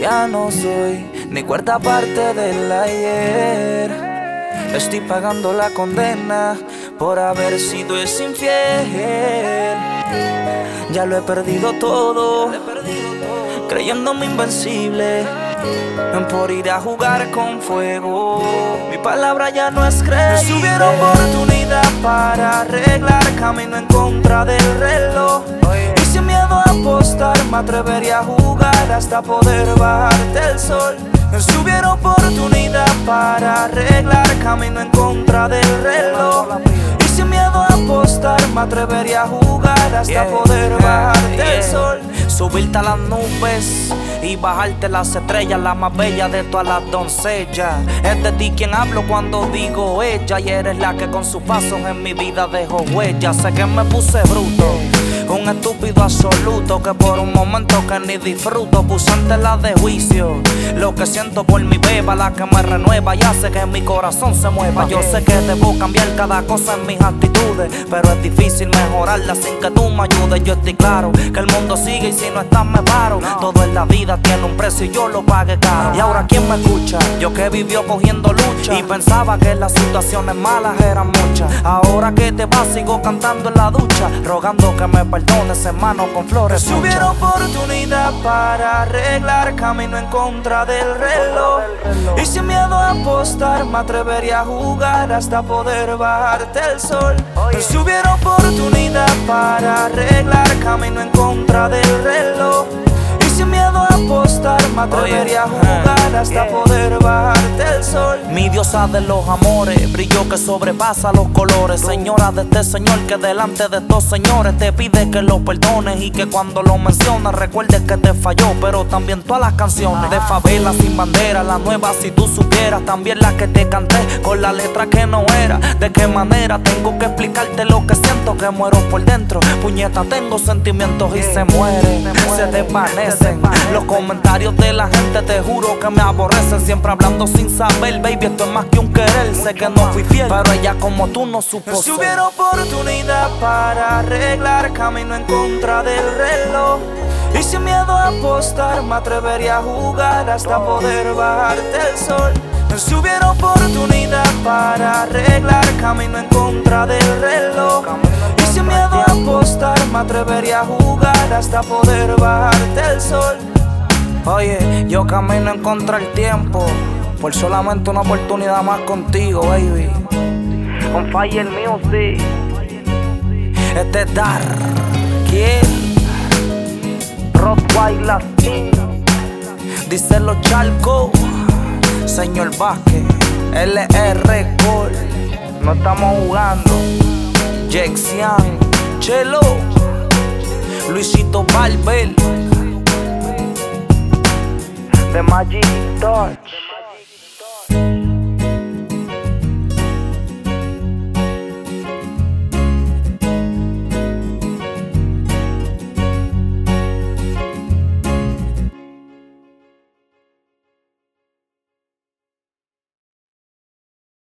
ya no soy ni cuarta parte del ayer. Estoy pagando la condena por haber sido ese infiel. Ya lo he perdido todo, creyéndome invencible, por ir a jugar con fuego. Mi palabra ya no es creíble. Si hubiera oportunidad para arreglar, camino en contra del reloj. Y sin miedo a apostar, me atrevería a jugar hasta poder bajarte el sol. Si hubiera oportunidad para arreglar, camino en contra del reloj. Y sin miedo a apostar, me atrevería a jugar hasta poder bajarte el sol. Subirte a las nubes y bajarte las estrellas, la más bella de todas las doncellas. Es de ti quien hablo cuando digo ella, y eres la que con sus pasos en mi vida dejó huella. Sé que me puse bruto, un estúpido absoluto, que por un momento que ni disfruto puse en tela de juicio lo que siento por mi beba, la que me renueva y hace que mi corazón se mueva. Yo sé que debo cambiar cada cosa en mis actitudes, pero es difícil mejorarla sin que tú me ayudes. Yo estoy claro que el mundo sigue y si no estás me paro. Todo en la vida tiene un precio y yo lo pagué caro. Y ahora ¿quién me escucha? Yo que vivió cogiendo lucha y pensaba que las situaciones malas eran muchas. Ahora que te vas sigo cantando en la ducha, rogando que me perdones, hermano, con flores. Si hubiera oportunidad para arreglar, camino en contra del reloj. Y sin miedo a apostar, me atrevería a jugar hasta poder bajarte el sol. Si hubiera oportunidad para arreglar, camino en contra del reloj. Y sin miedo a apostar, me atrevería a jugar hasta poder bajarte el sol. Mi diosa de los amores, brillo que sobrepasa los colores. Señora de este señor que delante de estos señores te pide que lo perdones, y que cuando lo mencionas recuerdes que te falló, pero también todas las canciones de Favela Sin Bandera, la nueva si tú supieras, también la que te canté con la letra que no era. De qué manera tengo que explicarte lo que siento, que muero por dentro, puñeta, tengo sentimientos y se mueren, se desvanecen. Los comentarios de la gente te juro que me aborrecen, siempre hablando sin saber, baby, esto es más que un querer. Sé que no fui fiel, pero ella como tú no supo ser. Si hubiera oportunidad para arreglar, camino en contra del reloj. Y sin miedo a apostar, me atrevería a jugar hasta poder bajarte el sol. Si hubiera oportunidad para arreglar, camino en contra del reloj. Y sin miedo a apostar, me atrevería a jugar hasta poder bajarte el sol. Oye, yo camino en contra del tiempo, por solamente una oportunidad más contigo, baby. On Fire Music. Este es Dar Kiel Rottweiler King. Dicen los charcos, señor Vázquez, LR Gold. No estamos jugando. Jexian, Chelo, Luisito Barber, The Magic Touch.